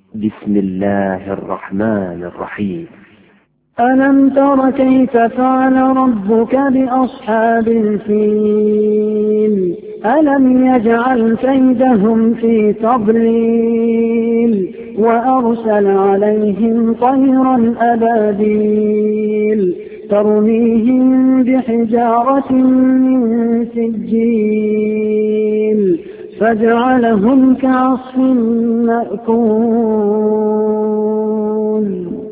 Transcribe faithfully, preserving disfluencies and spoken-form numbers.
بسم الله الرحمن الرحيم. ألم تر كيف فعل ربك بأصحاب الفيل ألم يجعل كيدهم في تضليل وأرسل عليهم طيرا أبابيل ترميهم بحجارة من سجيل فجعلهم كعصف مأكول.